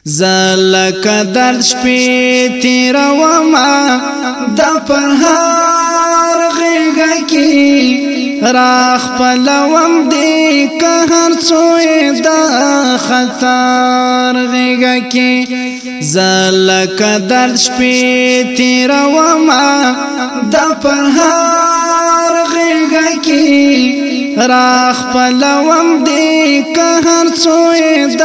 زلک درد شپې تیروما د پرهار غېږه کې راخ پلوم دې که هر څوې د خطر غېږه کې زلک درد شپې تیروما د پرهار غېږه کې راخ پلوم دې که هر څوې د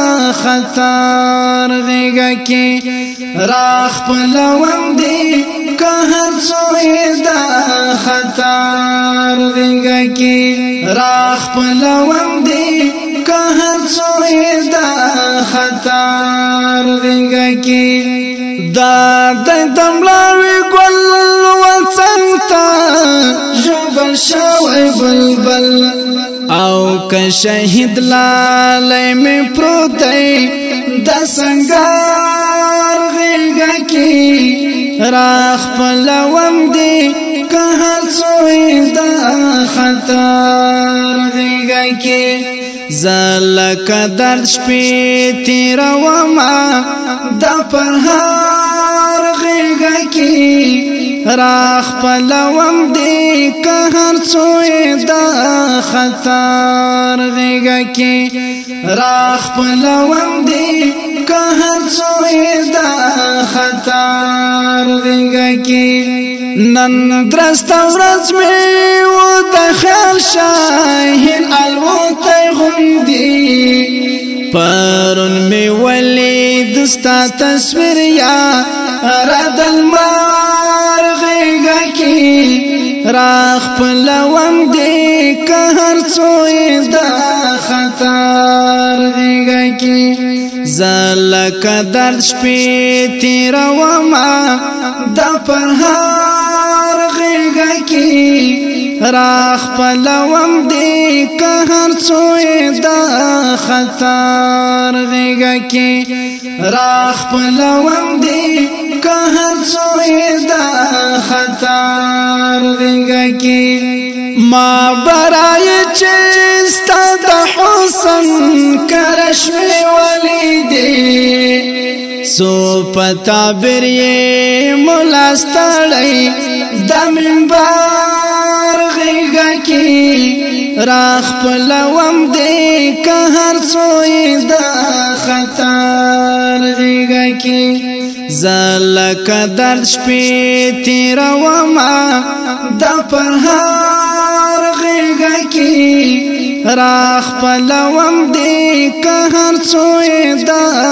خطر غېږه کې راخ پلوم دې که هر څوې د خطر غېږه کې راخ پلوم دې که هر څوې د خطر غېږه کې دا د دملاوي ګل وڅنګ ته ژوبل شوی بلبل او که شهید لالی می پروت دی د سنگار غېږه کې راخ پلوم دې که هر څوې د خطر غېږه کې زلک درد شپې تیروما د پرهار غېږه کې راخ پلوم دې که هر څوې د خطر غېږه کې راخ پلوم دې که هر څوې د خطر غېږه کې نن درسته ورځ مې و د خیال شاهین الوتی غوندې پرون مې ولید ستا تصویر یاره د لمر غېږه کې راخ پلوم دې که هر څوې د خطر غېږه کې زلک درد شپې تیروما د پرهار غېږه کې راخ پلوم دې که هر څوې د خطر غېږه کې راخ پلوم دې که هر څوې د خطر غېږه کې ما برای چې ستا د حسن کرشمې ولیدې سو په تعبیر یې ملا ستړی د منبر غېږه کې راخ پلوم دې که هر څوې د خطر غېږه کې زلک درد شپې تیروما د پرهار غېږه کې راخ پلوم دې که هر څوې د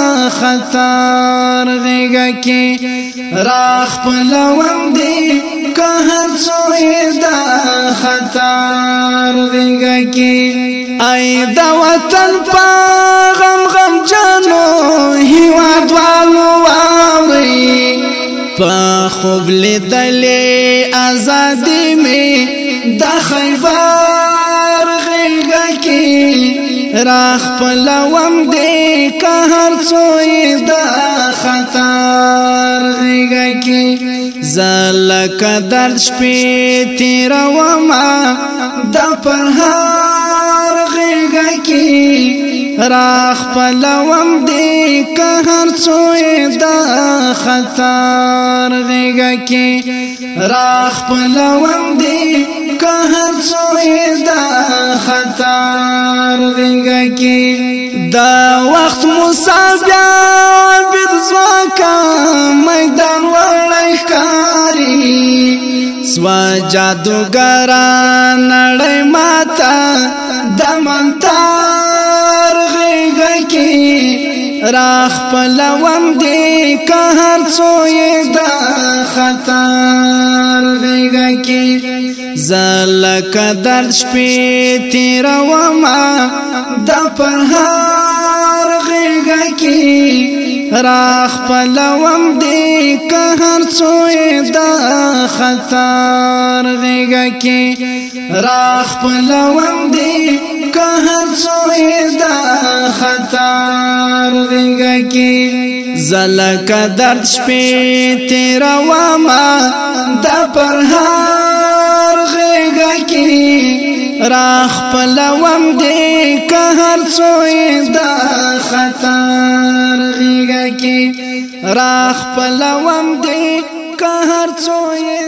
خطر غېږه کې راخ پلوم دې که هر څوې د خطر غېږه کې ای د وطن په غم غم جانو هیوادوالو واورئ په خوب لیدلې ازادي مې د خیبر غېږه کې راخ پلوم دې که هر څوې د خطر غېږه کې زلک درد شپې تیروما د پرهار غېږه کې راخ پلوم دې که هر څوې د خطر غېږه کې راخ پلوم دې که هر څوې د خطر غېږه کې دا وخت مصابیا بد ځواکه میدان وړی ښکاري سوا جادوګران نړۍ ماته د منتر غېږه کې راخ پلوم دې که هر څوې د خطر غېږه کې زلک درد شپې تیروما د پرهار غېږه کې راخ پلوم دې که هر څوې د خطر غېږه کې راخ پلوم دې که هر څوې د خطر غېږه کې زلک درد شپې تیروما د پرهار غېږه کې راخ پلوم دې که هر څوې د خطر غېږه غیږه کې راخ پلوم دې که هر څو یې